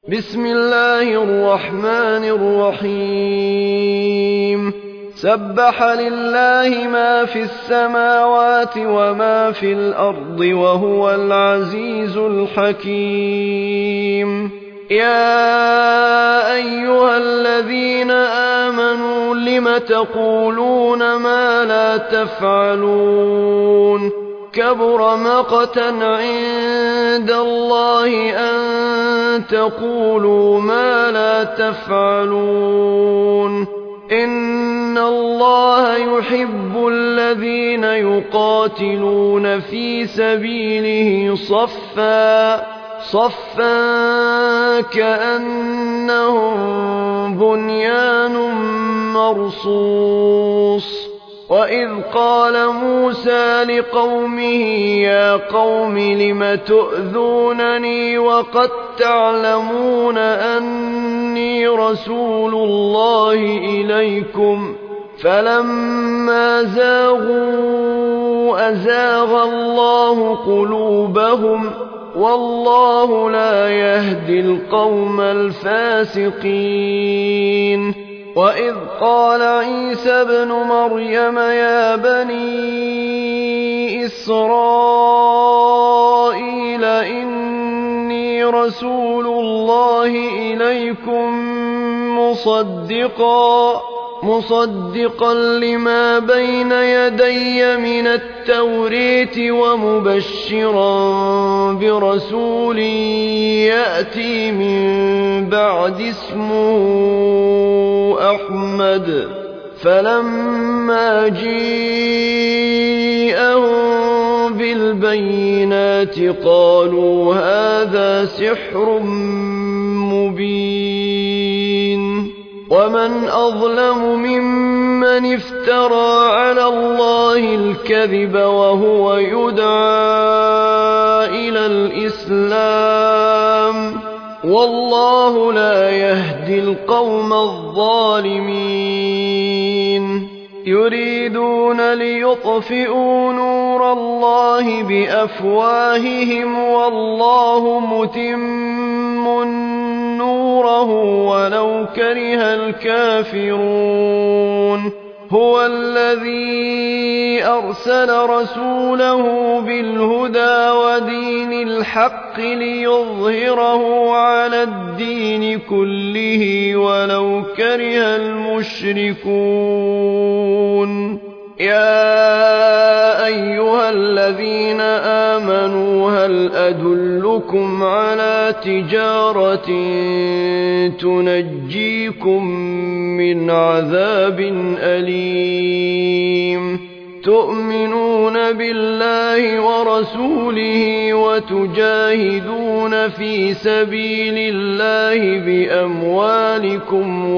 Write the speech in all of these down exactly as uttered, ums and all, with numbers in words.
بسم الله الرحمن الرحيم سبح لله ما في السماوات وما في الأرض وهو العزيز الحكيم يا أيها الذين آمنوا لم تقولون ما لا تفعلون كبر مقتا عند الله أن تقولوا ما لا تفعلون إن الله يحب الذين يقاتلون في سبيله صفا صفا كأنهم بنيان مرصوص وإذ قال موسى لقومه يا قوم لم تؤذونني وقد تعلمون أني رسول الله إليكم فلما زاغوا أزاغ الله قلوبهم والله لا يهدي القوم الفاسقين وإذ قال عيسى ابن مريم يا بني إسرائيل إني رسول الله إليكم مصدقا مصدقا لما بين يدي من التوريت ومبشرا برسول يأتي من بعد اسمه أحمد فلما جيءهم بالبينات قالوا هذا سحر مبين ومن أظلم ممن افترى على الله الكذب وهو يدعى إلى الإسلام والله لا يهدي القوم الظالمين يريدون ليطفئوا نور الله بأفواههم والله متم نوره ولو كره الكافرون هو الذي أرسل رسوله بالهدى ودين الحق ليظهره على الدين كله ولو كره المشركون يا أيها الذين آمنوا هل أدلكم على تجارة تنجيكم من عذاب أليم تؤمنون بالله ورسوله وتجاهدون في سبيل الله بأموالكم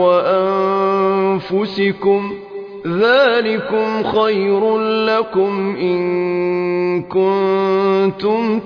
وأنفسكم ذلكم خير لكم إن كنتم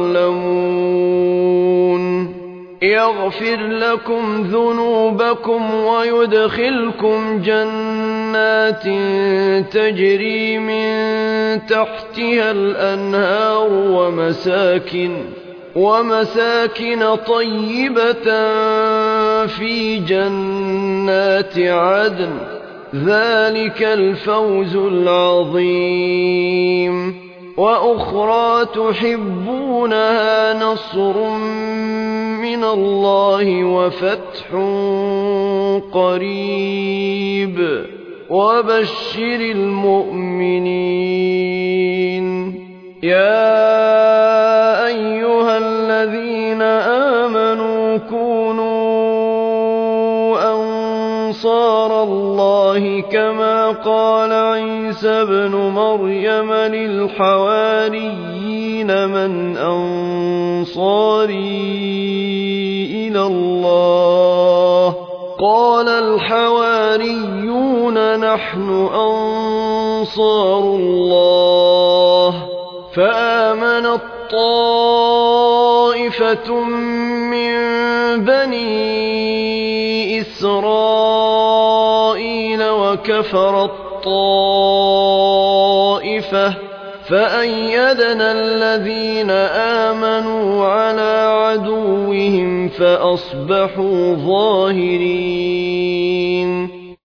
تعلمون يغفر لكم ذنوبكم ويدخلكم جنات تجري من تحتها الأنهار ومساكن ومساكن طيبة في جنات عدن ذلك الفوز العظيم وأخرى تحبونها نصر من الله وفتح قريب وبشر المؤمنين يا أيها الذين آمنوا كونوا أنصار الله كما قال عيسى ابن مريم للحواريين من أنصاري إلى الله قال الحواريون نحن أنصار الله فآمنت طائفة من بني إسرائيل وكفرت طائفة فأيدنا الذين آمنوا على عدوهم فأصبحوا ظاهرين